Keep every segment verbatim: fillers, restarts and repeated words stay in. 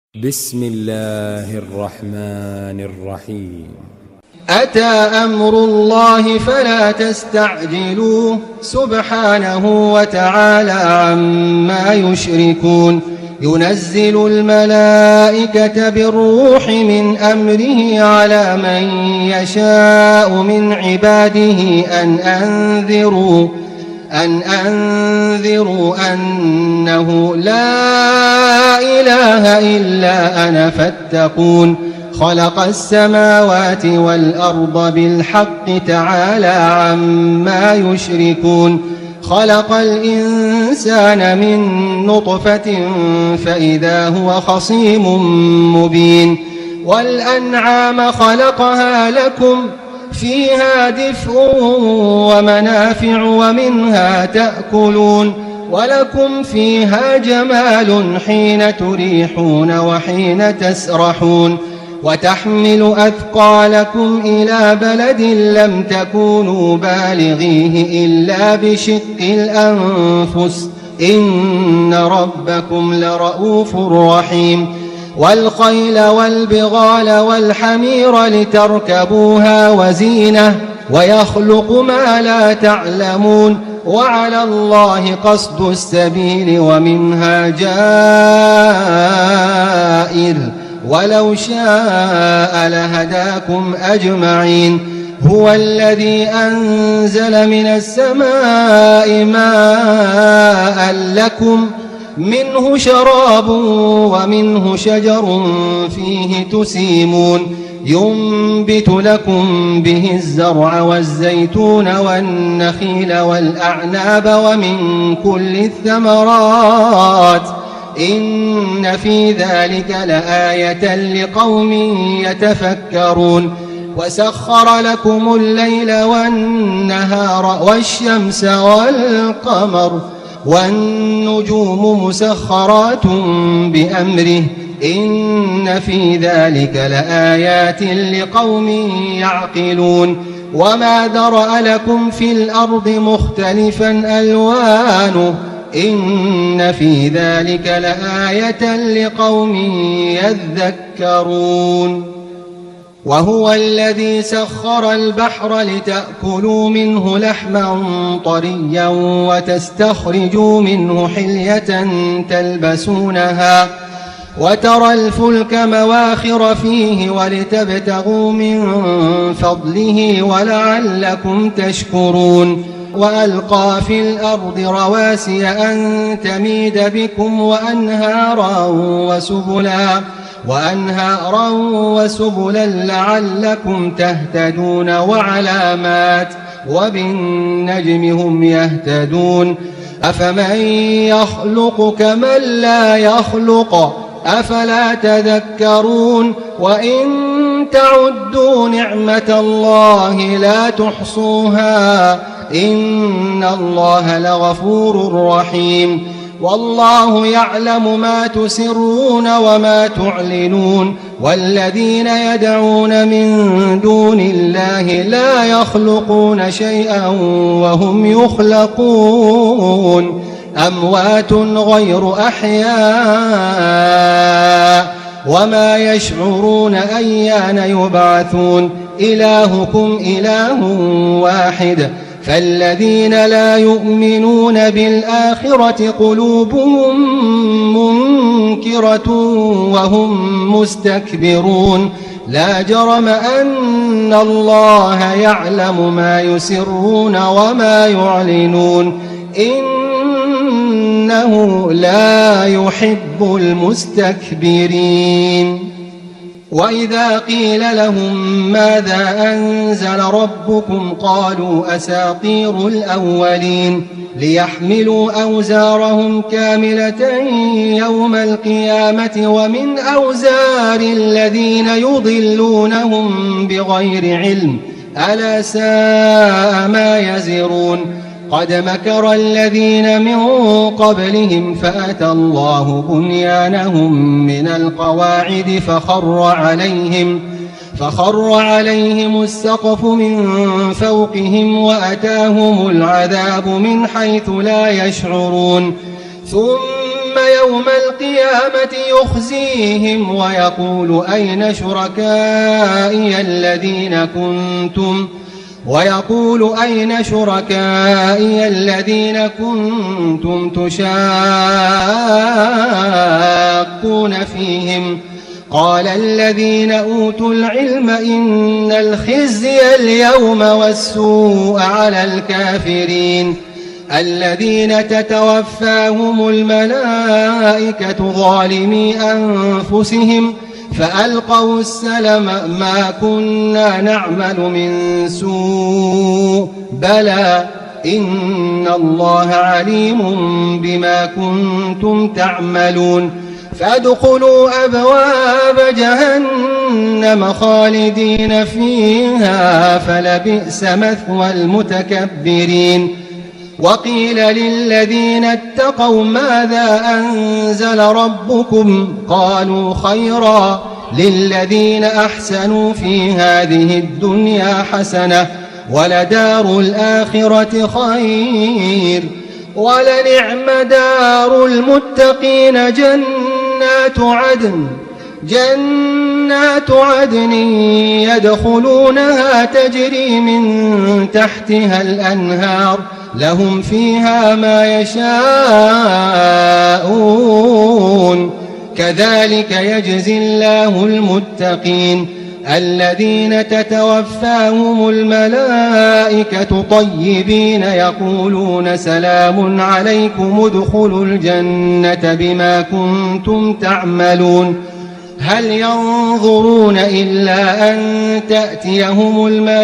بسم الله الرحمن الرحيم. أتى أمر الله فلا تستعجلوه سبحانه وتعالى عما يشركون. ينزل الملائكة بالروح من أمره على من يشاء من عباده أن أنذروا أن أنذروا أنه لا إله إلا أنا فاتقون. خلق السماوات والأرض بالحق تعالى عما يشركون. خلق الإنسان من نطفة فإذا هو خصيم مبين. والأنعام خلقها لكم فيها دفء ومنافع ومنها تأكلون ولكم فيها جمال حين تريحون وحين تسرحون. وتحمل أثقالكم إلى بلد لم تكونوا بالغيه إلا بشق الأنفس إن ربكم لرؤوف رحيم. والخيل والبغال والحمير لتركبوها وزينة ويخلق ما لا تعلمون. وعلى الله قصد السبيل ومنها جائر ولو شاء لهداكم أجمعين. هو الذي أنزل من السماء ماء لكم منه شراب ومنه شجر فيه تسيمون. ينبت لكم به الزرع والزيتون والنخيل والأعناب ومن كل الثمرات إن في ذلك لآية لقوم يتفكرون. وسخر لكم الليل والنهار والشمس والقمر والنجوم مسخرات بأمره إن في ذلك لآيات لقوم يعقلون. وما ذرأ لكم في الأرض مختلفا ألوانه إن في ذلك لآية لقوم يذكرون. وهو الذي سخر البحر لتأكلوا منه لحما طريا وتستخرجوا منه حلية تلبسونها وترى الفلك مواخر فيه ولتبتغوا من فضله ولعلكم تشكرون. وألقى في الأرض رواسي أن تميد بكم وأنهارا وسبلا وأنهارا وسبلا لعلكم تهتدون وعلامات وبالنجم هم يهتدون. أفمن يخلق كمن لا يخلق أفلا تذكرون. وإن تعدوا نعمة الله لا تحصوها إن الله لغفور رحيم. والله يعلم ما تسرون وما تعلنون. والذين يدعون من دون الله لا يخلقون شيئا وهم يخلقون أموات غير أحياء وما يشعرون أيان يبعثون. إلهكم إله واحد فالذين لا يؤمنون بالآخرة قلوبهم منكرة وهم مستكبرون. لا جرم أن الله يعلم ما يسرون وما يعلنون إنه لا يحب المستكبرين. وإذا قيل لهم ماذا أنزل ربكم قالوا أساطير الأولين ليحملوا أوزارهم كاملة يوم القيامة ومن أوزار الذين يضلونهم بغير علم ألا ساء ما يزرون. قد مكر الذين من قبلهم فأتى الله بنيانهم من القواعد فخر عليهم فخر عليهم السقف من فوقهم وأتاهم العذاب من حيث لا يشعرون. ثم يوم القيامة يخزيهم ويقول أين شركائي الذين كنتم ويقول أين شركائي الذين كنتم تشاقون فيهم قال الذين أوتوا العلم إن الخزي اليوم والسوء على الكافرين الذين تتوفاهم الملائكة ظالمي أنفسهم فألقوا السلم ما كنا نعمل من سوء بلى إن الله عليم بما كنتم تعملون فادخلوا أبواب جهنم خالدين فيها فلبئس مثوى المتكبرين وقيل للذين اتقوا ماذا أنزل ربكم قالوا خيرا للذين أحسنوا في هذه الدنيا حسنة ولدار الآخرة خير ولنعم دار المتقين جنات عدن جنات عدن يدخلونها تجري من تحتها الأنهار لهم فيها ما يشاءون كذلك يجزي الله المتقين الذين تتوفاهم الملائكة طيبين يقولون سلام عليكم ادخلوا الجنة بما كنتم تعملون هل ينظرون إلا أن تأتيهم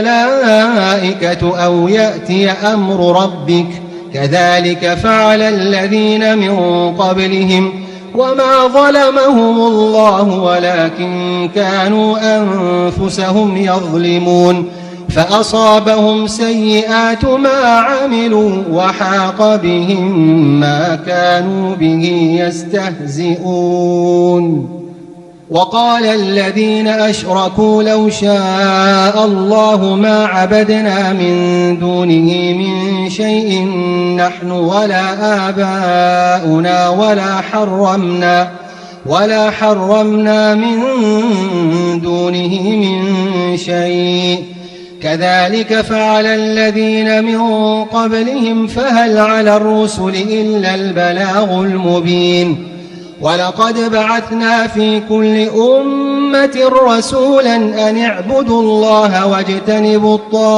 الملائكة أو يأتي أمر ربك كذلك فعل الذين من قبلهم وما ظلمهم الله ولكن كانوا أنفسهم يظلمون فأصابهم سيئات ما عملوا وحاق بهم ما كانوا به يستهزئون وقال الذين أشركوا لو شاء الله ما عبدنا من دونه من شيء نحن ولا آباؤنا ولا حرمنا ولا حرمنا من دونه من شيء كذلك فعل الذين من قبلهم فهل على الرسل إلا البلاغ المبين ولقد بعثنا في كل أمة رسولا أن اعبدوا الله واجتنبوا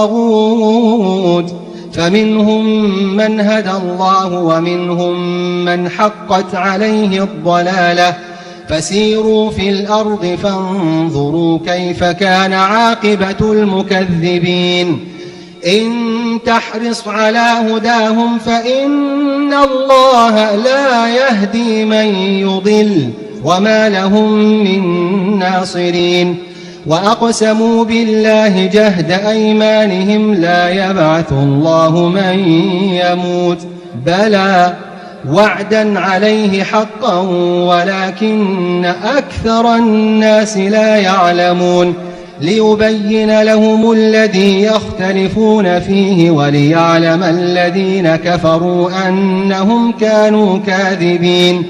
الطاغوت فمنهم من هدى الله ومنهم من حقت عليه الضلالة فسيروا في الأرض فانظروا كيف كان عاقبة المكذبين إن تحرص على هداهم فإن الله لا يهدي من يضل وما لهم من ناصرين وأقسموا بالله جهد أيمانهم لا يبعث الله من يموت بلى وعدا عليه حقا ولكن أكثر الناس لا يعلمون ليبين لهم الذي يختلفون فيه وليعلم الذين كفروا أنهم كانوا كاذبين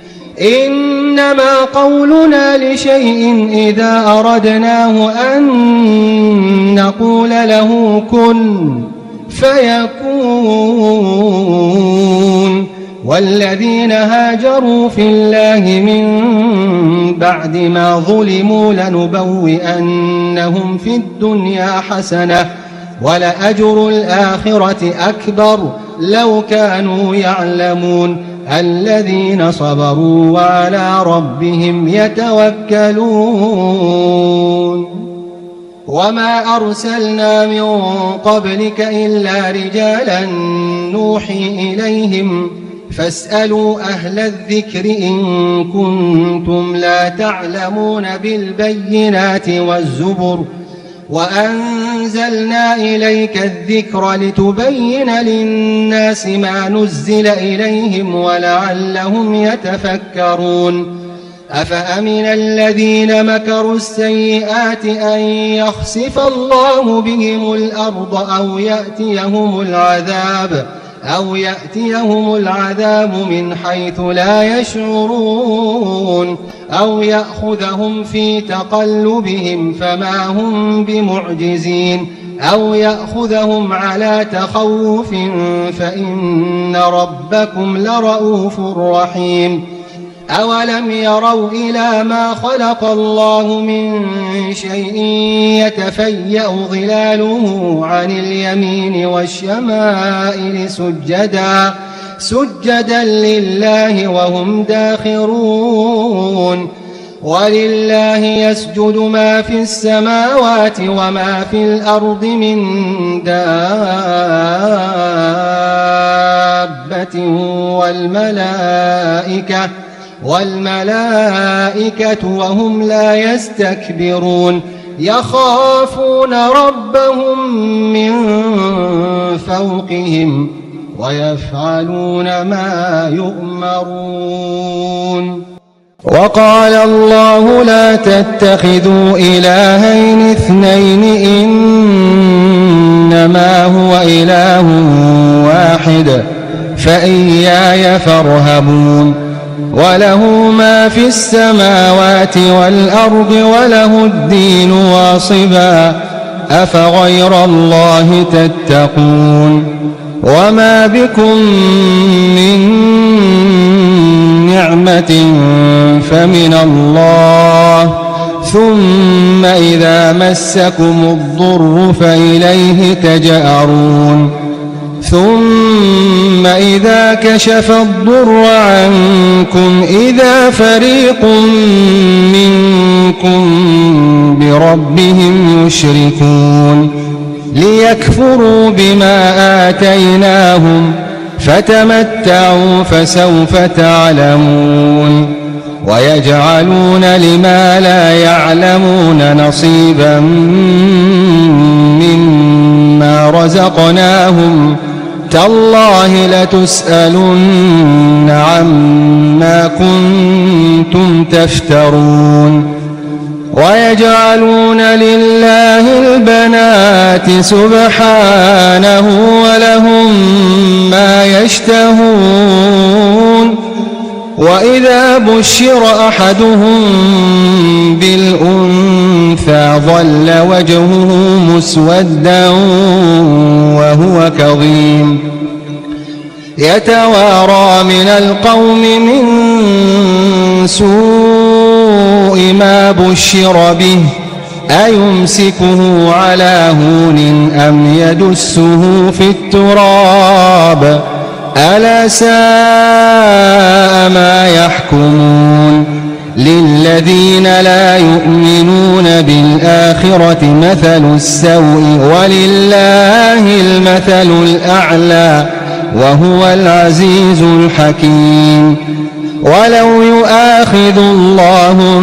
إنما قولنا لشيء إذا أردناه أن نقول له كن فيكون والذين هاجروا في الله من بعد ما ظلموا لنبوئنهم في الدنيا حسنة ولأجر الآخرة أكبر لو كانوا يعلمون الذين صبروا وعلى ربهم يتوكلون وما أرسلنا من قبلك إلا رجالا نوحي إليهم فاسألوا أهل الذكر إن كنتم لا تعلمون بالبينات والزبر وأنزلنا إليك الذكر لتبين للناس ما نزل إليهم ولعلهم يتفكرون أفأمن الذين مكروا السيئات أن يخسف الله بهم الأرض أو يأتيهم العذاب أو يأتيهم العذاب من حيث لا يشعرون أو يأخذهم في تقلبهم فما هم بمعجزين أو يأخذهم على تخوف فإن ربكم لرؤوف رحيم. أولم يروا إلى ما خلق الله من شيء يتفيأ ظلاله عن اليمين والشمائل سجدا سجدا لله وهم داخرون. ولله يسجد ما في السماوات وما في الأرض من دابة والملائكة والملائكة وهم لا يستكبرون يخافون ربهم من فوقهم ويفعلون ما يؤمرون. وقال الله لا تتخذوا إلهين اثنين إنما هو إله واحد فإياي فارهبون. وله ما في السماوات والأرض وله الدين واصبا أفغير الله تتقون. وما بكم من نعمة فمن الله ثم إذا مسكم الضر فإليه تجأرون. ثم إذا كشف الضر عنكم إذا فريق منكم بربهم يشركون ليكفروا بما آتيناهم فتمتعوا فسوف تعلمون. ويجعلون لما لا يعلمون نصيبا مما رزقناهم تالله لتسألن عما كنتم تفترون. ويجعلون لله البنات سبحانه ولهم ما يشتهون. وإذا بشر أحدهم بالأنثى ظل وجهه مسودا وهو كظيم يتوارى من القوم من سوء ما بشر به أيمسكه على هون أم يدسه في التراب ألا ساء ما يحكمون. للذين لا يؤمنون بالآخرة مثل السوء ولله المثل الأعلى وهو العزيز الحكيم. ولو يؤاخذ الله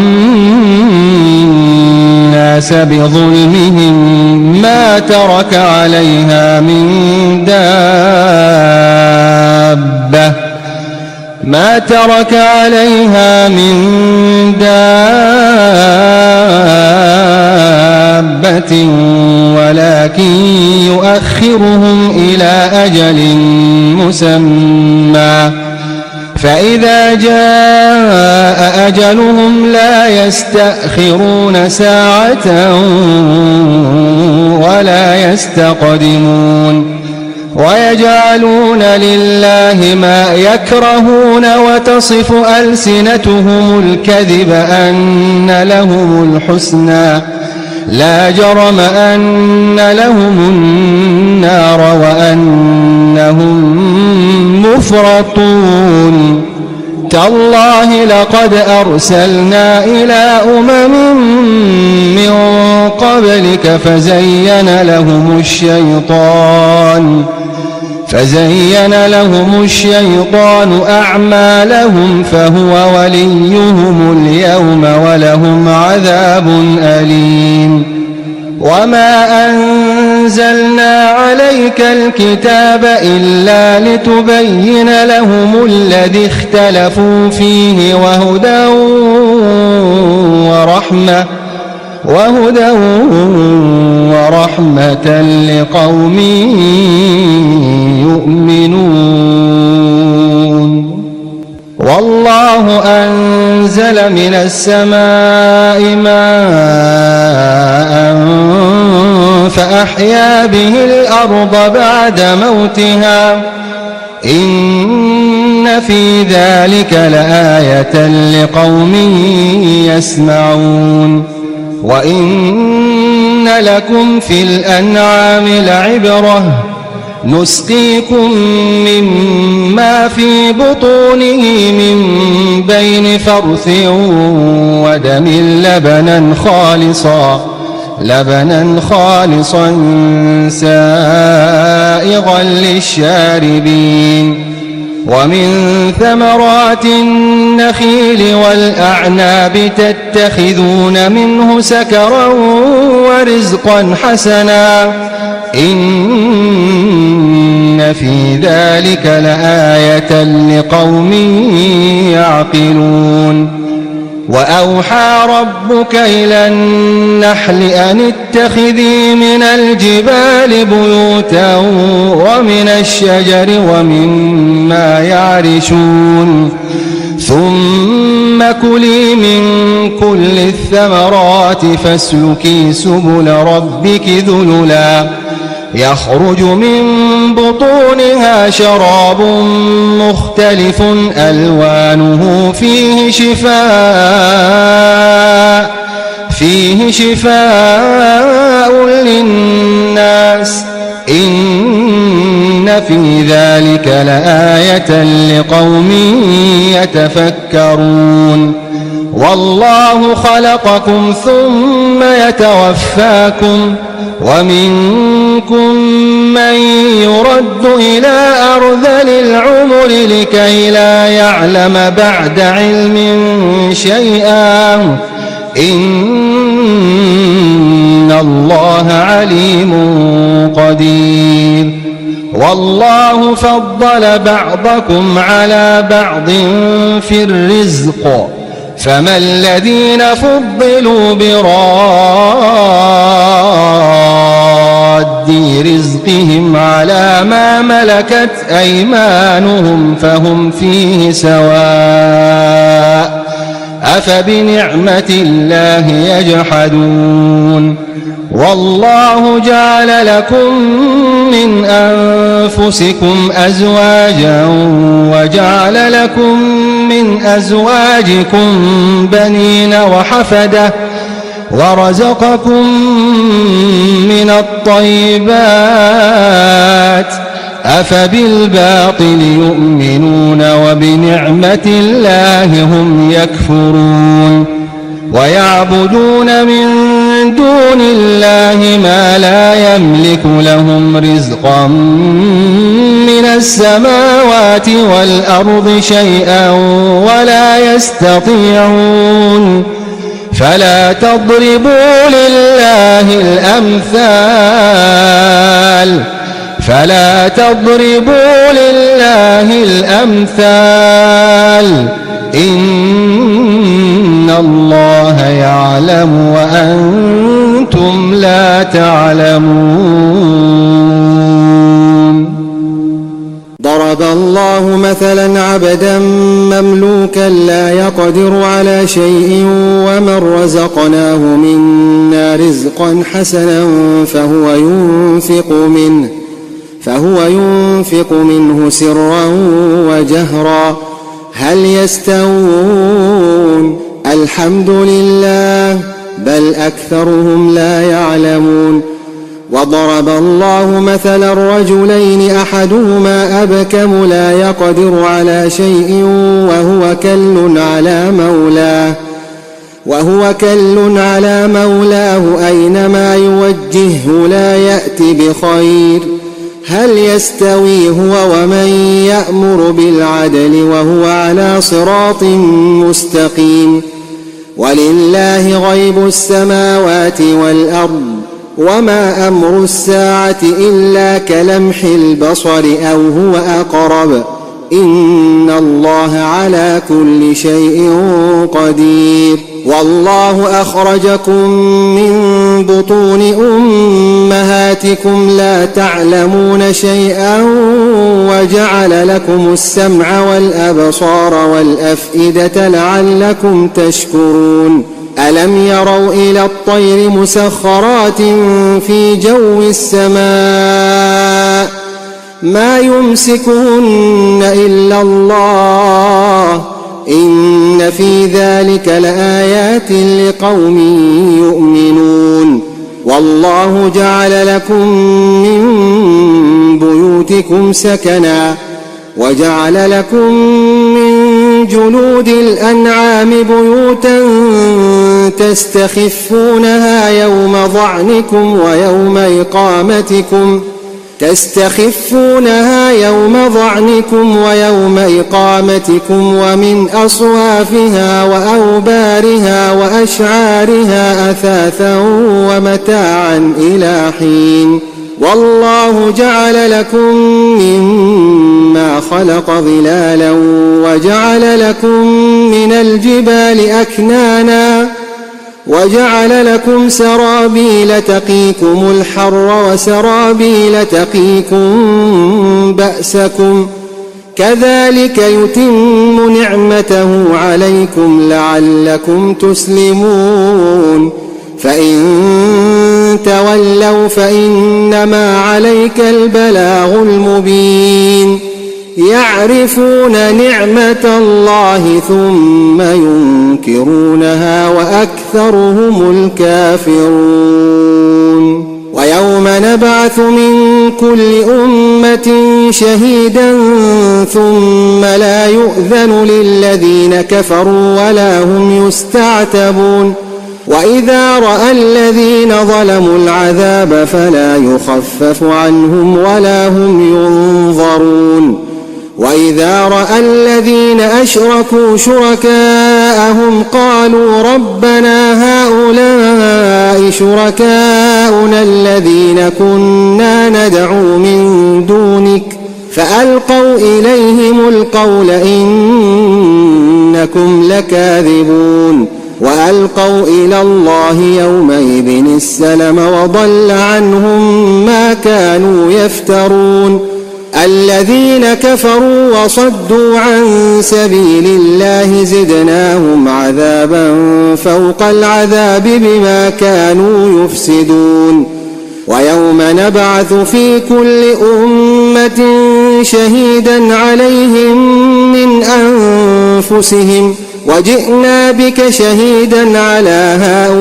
الناس بظلمهم ما ترك عليها من دابة ما ترك عليها من دابة ولكن يؤخرهم إلى أجل مسمى فإذا جاء أجلهم لا يستأخرون ساعة ولا يستقدمون. ويجعلون لله ما يكرهون وتصف ألسنتهم الكذب أن لهم الحسنى لا جرم أن لهم النار وأنهم مفرطون. تالله لقد أرسلنا إلى أمم من قبلك فزين لهم الشيطان فزين لهم الشيطان أعمالهم فهو وليهم اليوم ولهم عذاب أليم. وما أنزلنا عليك الكتاب إلا لتبين لهم الذي اختلفوا فيه وهدى ورحمة وهدى ورحمة لقوم يؤمنون. والله أنزل من السماء ماء فأحيا به الأرض بعد موتها إن في ذلك لآية لقوم يسمعون. وإن لكم في الأنعام لعبرة نسقيكم مما في بطونه من بين فرث ودم لبنا خالصا لبنا خالصا سائغا للشاربين. ومن ثمرات النخيل والأعناب تتخذون منه سكرا ورزقا حسنا إن في ذلك لآية لقوم يعقلون. وأوحى ربك إلى النحل أن اتخذي من الجبال بيوتا ومن الشجر ومما يعرشون ثم كلي من كل الثمرات فاسلكي سبل ربك ذللا يخرج من بطونها شراب مختلف ألوانه فيه شفاء فيه شفاء للناس إن في ذلك لآية لقوم يتفكرون. والله خلقكم ثم يتوفاكم ومنكم من يرد إلى أرذل العمر لكي لا يعلم بعد علم شيئا إن الله عليم قدير. والله فضل بعضكم على بعض في الرزق فما الذين فضلوا براد رزقهم على ما ملكت أيمانهم فهم فيه سواء أفبنعمة الله يجحدون. والله جعل لكم من أنفسكم أزواجا وجعل لكم من أزواجكم بنين وحفدة ورزقكم من الطيبات أفبالباطل يؤمنون وبنعمة الله هم يكفرون. ويعبدون من دون الله ما لا يملك لهم رزقا من السماوات والأرض شيئا ولا يستطيعون. فلا تضربوا لله الأمثال فلا تضربوا لله الأمثال إن الله يعلم وأنتم لا تعلمون. ضرب الله مثلا عبدا مملوكا لا يقدر على شيء ومن رزقناه منا رزقا حسنا فهو ينفق منه فهو ينفق منه سرا وجهرا هل يستوون؟ الحمد لله بل أكثرهم لا يعلمون. وضرب الله مثلا رجلين أحدهما أبكم لا يقدر على شيء وهو كل على مولاه وهو كل على مولاه أينما يوجهه لا يأتي بخير هل يستوي هو ومن يأمر بالعدل وهو على صراط مستقيم. ولله غيب السماوات والأرض وما أمر الساعة إلا كلمح البصر أو هو أقرب إن الله على كل شيء قدير. والله أخرجكم من بطون أمهاتكم لا تعلمون شيئا وجعل لكم السمع والأبصار والأفئدة لعلكم تشكرون ألم يروا إلى الطير مسخرات في جو السماء ما يمسكهن إلا الله إن في ذلك لآيات لقوم يؤمنون والله جعل لكم من بيوتكم سكنا وجعل لكم من جلود الأنعام بيوتا تستخفونها يوم ظعنكم ويوم إقامتكم تستخفونها يوم ظعنكم ويوم إقامتكم ومن أصوافها وأوبارها وأشعارها أثاثا ومتاعا إلى حين والله جعل لكم مما خلق ظلالا وجعل لكم من الجبال أكنانا وجعل لكم سرابيل تقيكم الحر وسرابيل تقيكم بأسكم كذلك يتم نعمته عليكم لعلكم تسلمون فإن تولوا فإنما عليك البلاغ المبين يعرفون نعمة الله ثم ينكرونها وأكثرهم الكافرون ويوم نبعث من كل أمة شهيدا ثم لا يؤذن للذين كفروا ولا هم يستعتبون وإذا رأى الذين ظلموا العذاب فلا يخفف عنهم ولا هم ينظرون وإذا رأى الذين أشركوا شركاءهم قالوا ربنا هؤلاء شركاؤنا الذين كنا ندعو من دونك فألقوا إليهم القول إنكم لكاذبون وألقوا إلى الله يومئذ السلم وضل عنهم ما كانوا يفترون الذين كفروا وصدوا عن سبيل الله زدناهم عذابا فوق العذاب بما كانوا يفسدون ويوم نبعث في كل أمة شهيدا عليهم من أنفسهم وجئنا بك شهيدا على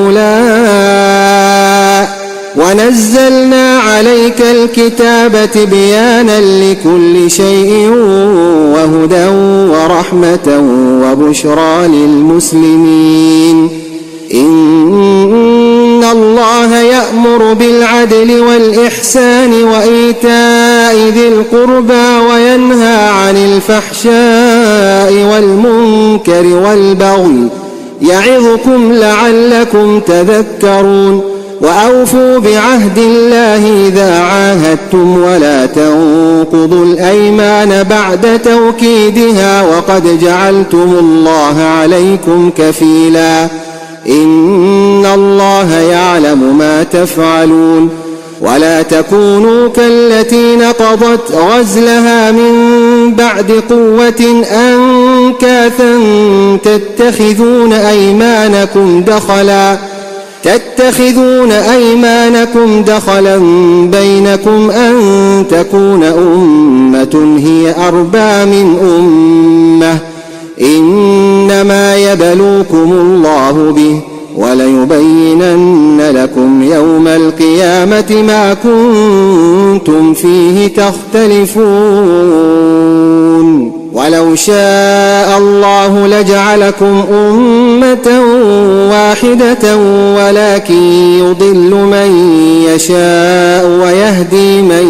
هؤلاء ونزلنا عليك الكتاب تبيانا لكل شيء وهدى ورحمة وبشرى للمسلمين إن الله يأمر بالعدل والإحسان وإيتاء ذي القربى وينهى عن الفحشاء والمنكر والبغي يعظكم لعلكم تذكرون وأوفوا بعهد الله إذا عاهدتم ولا تنقضوا الأيمان بعد توكيدها وقد جعلتم الله عليكم كفيلا إن الله يعلم ما تفعلون ولا تكونوا كالتي نقضت غزلها من بعد قوة أنكاثا تتخذون أيمانكم دخلا تتخذون أيمانكم دخلا بينكم أن تكون أمة هي أربى من أمة إنما يبلوكم الله به وليبينن لكم يوم القيامة ما كنتم فيه تختلفون ولو شاء الله لجعلكم أمة واحدة ولكن يضل من يشاء ويهدي من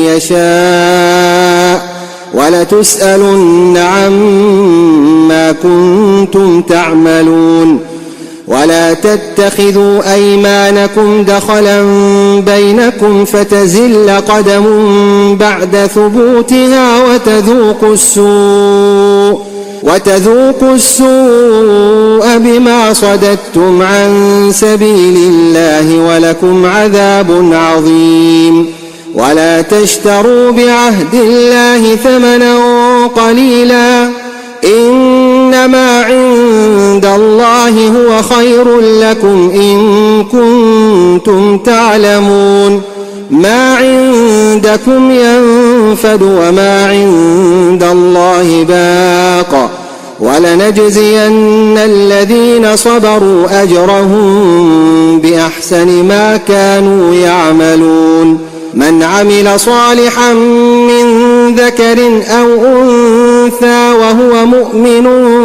يشاء ولتسألن عما كنتم تعملون ولا تتخذوا أيمانكم دخلا بينكم فتزل قدم بعد ثبوتها وتذوقوا السوء وتذوقوا السوء بما صددتم عن سبيل الله ولكم عذاب عظيم. ولا تشتروا بعهد الله ثمنا قليلا، إنما عند الله هو خير لكم إن كنتم تعلمون. ما عندكم ينفد وما عند الله باق، ولنجزين الذين صبروا أجرهم بأحسن ما كانوا يعملون. من عمل صالحا من ذكر أو أنثى وهو مؤمن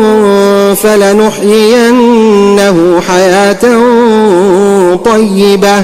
فلنحيينه حياة طيبة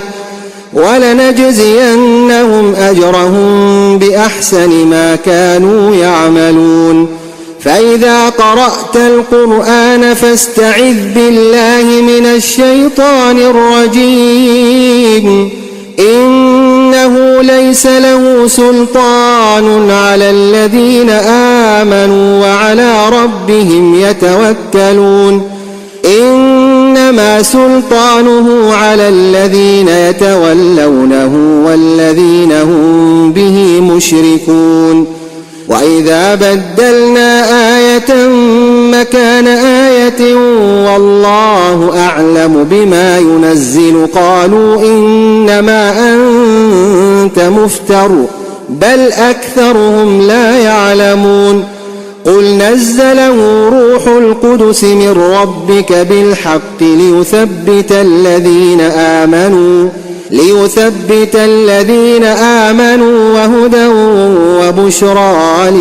ولنجزينهم أجرهم بأحسن ما كانوا يعملون. فإذا قرأت القرآن فاستعذ بالله من الشيطان الرجيم، إنه ليس له سلطان على الذين آمنوا وعلى ربهم يتوكلون. إنما سلطانه على الذين يتولونه والذين هم به مشركون. وإذا بدلنا آية مكان آية والله أعلم بما ينزل قالوا إنما أنت مفتر بل أكثرهم لا يعلمون. قل نزله روح القدس من ربك بالحق ليثبت الذين آمنوا ليثبت الذين آمنوا وهدى وبشرى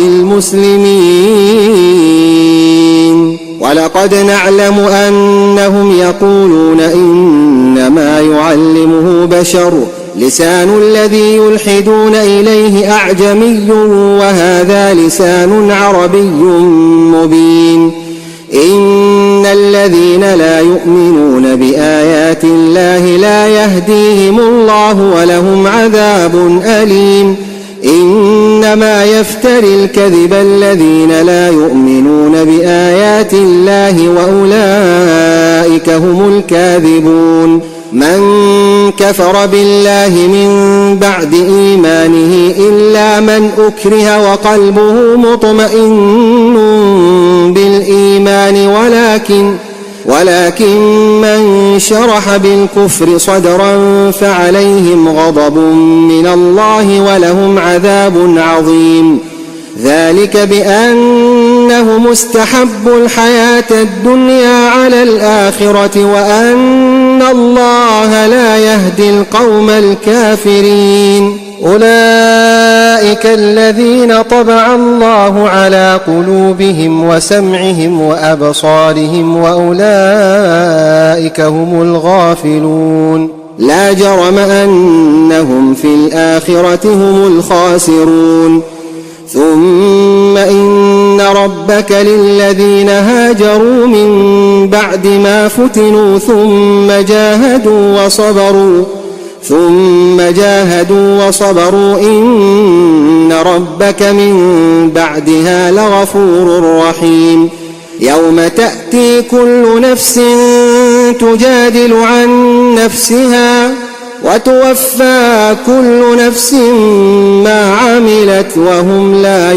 للمسلمين. ولقد نعلم أنهم يقولون إنما يعلمه بشر، لسان الذي يلحدون إليه أعجمي وهذا لسان عربي مبين. إن الذين لا يؤمنون بآيات الله لا يهديهم الله ولهم عذاب أليم. إنما يفتري الكذب الذين لا يؤمنون بآيات الله وأولئك هم الكاذبون. من كفر بالله من بعد إيمانه إلا من أكره وقلبه مطمئن بالإيمان ولكن ولكن من شرح بالكفر صدرا فعليهم غضب من الله ولهم عذاب عظيم. ذلك بأنهم استحبوا الحياة الدنيا على الآخرة وأن الله لا يهدي القوم الكافرين. أولئك الذين طبع الله على قلوبهم وسمعهم وأبصارهم وأولئك هم الغافلون. لا جرم أنهم في الآخرة هم الخاسرون. ثم إن ربك للذين هاجروا من بعد ما فتنوا ثم جاهدوا وصبروا ثم جاهدوا وصبروا إن ربك من بعدها لغفور رحيم. يوم تأتي كل نفس تجادل عن نفسها وتوفى كل نفس ما عملت وهم لا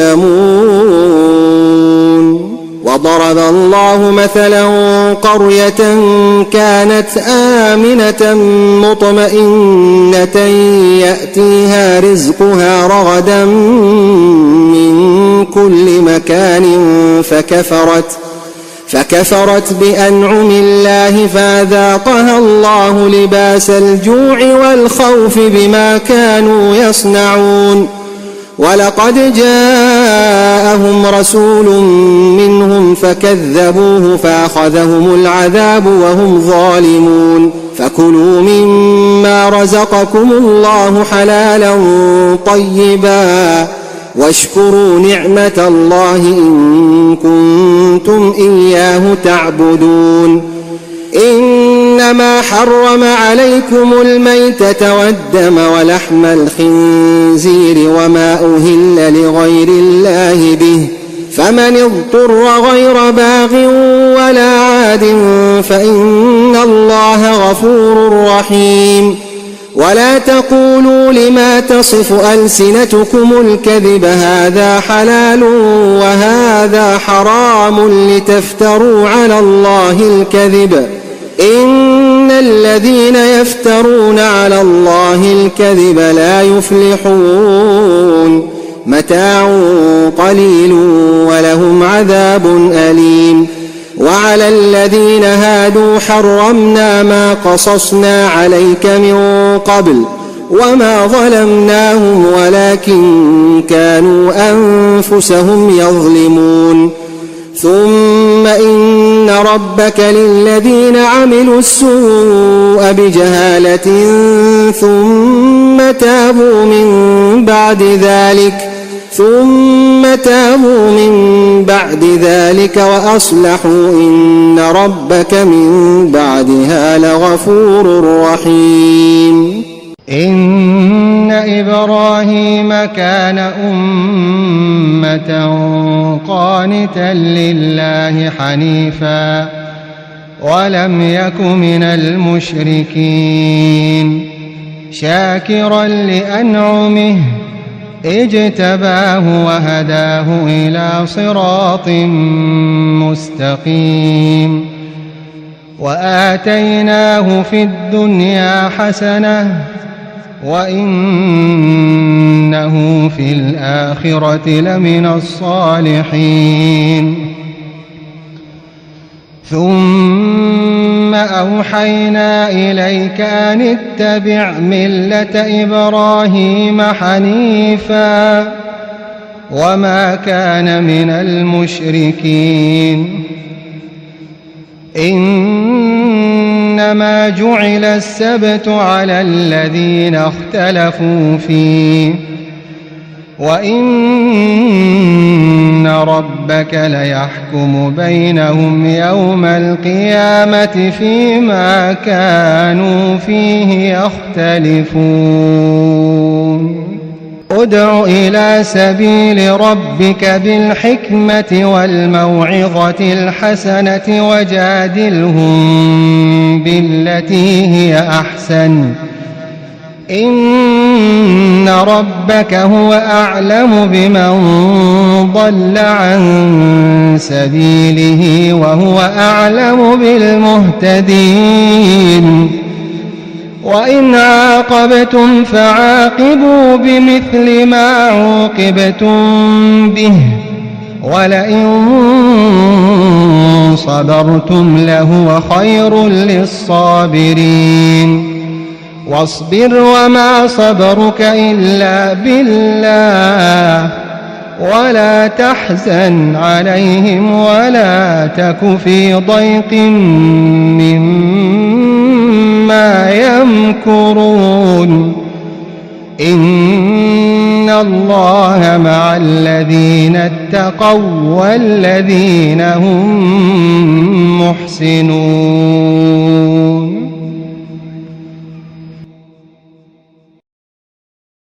يظلمون. وضرب الله مثلا قرية كانت آمنة مطمئنة يأتيها رزقها رغدا من كل مكان فكفرت فكفرت بأنعم الله فأذاقها الله لباس الجوع والخوف بما كانوا يصنعون. ولقد جاءهم رسول منهم فكذبوه فأخذهم العذاب وهم ظالمون. فكلوا مما رزقكم الله حلالا طيبا واشكروا نعمة الله إن كنتم إياه تعبدون. إنما حرم عليكم الميتة والدم ولحم الخنزير وما أهل لغير الله به فمن اضطر غير باغ ولا عاد فإن الله غفور رحيم. ولا تقولوا لما تصف ألسنتكم الكذب هذا حلال وهذا حرام لتفتروا على الله الكذب إن الذين يفترون على الله الكذب لا يفلحون. متاع قليل ولهم عذاب أليم. وعلى الذين هادوا حرمنا ما قصصنا عليك من قبل وما ظلمناهم ولكن كانوا أنفسهم يظلمون. ثم إن ربك للذين عملوا السوء بجهالة ثم تابوا من بعد ذلك ثم تابوا من بعد ذلك وأصلحوا إن ربك من بعدها لغفور رحيم. إن إبراهيم كان أمة قانتا لله حنيفا ولم يك من المشركين شاكرا لأنعمه اجتباه وهداه إلى صراط مستقيم. وآتيناه في الدنيا حسنة وإنه في الآخرة لمن الصالحين. ثم أوحينا إليك أن اتبع ملة إبراهيم حنيفا وما كان من المشركين. إنما جعل السبت على الذين اختلفوا فيه وإن ربك ليحكم بينهم يوم القيامة فيما كانوا فيه يختلفون. ادع إلى سبيل ربك بالحكمة والموعظة الحسنة وجادلهم بالتي هي أحسن إن ربك هو أعلم بمن ضل عن سبيله وهو أعلم بالمهتدين. وإن عاقبتم فعاقبوا بمثل ما عوقبتم به ولئن صبرتم لهو خير للصابرين. واصبر وما صبرك إلا بالله ولا تحزن عليهم ولا تك في ضيق مما يمكرون. إن الله مع الذين اتقوا والذين هم محسنون.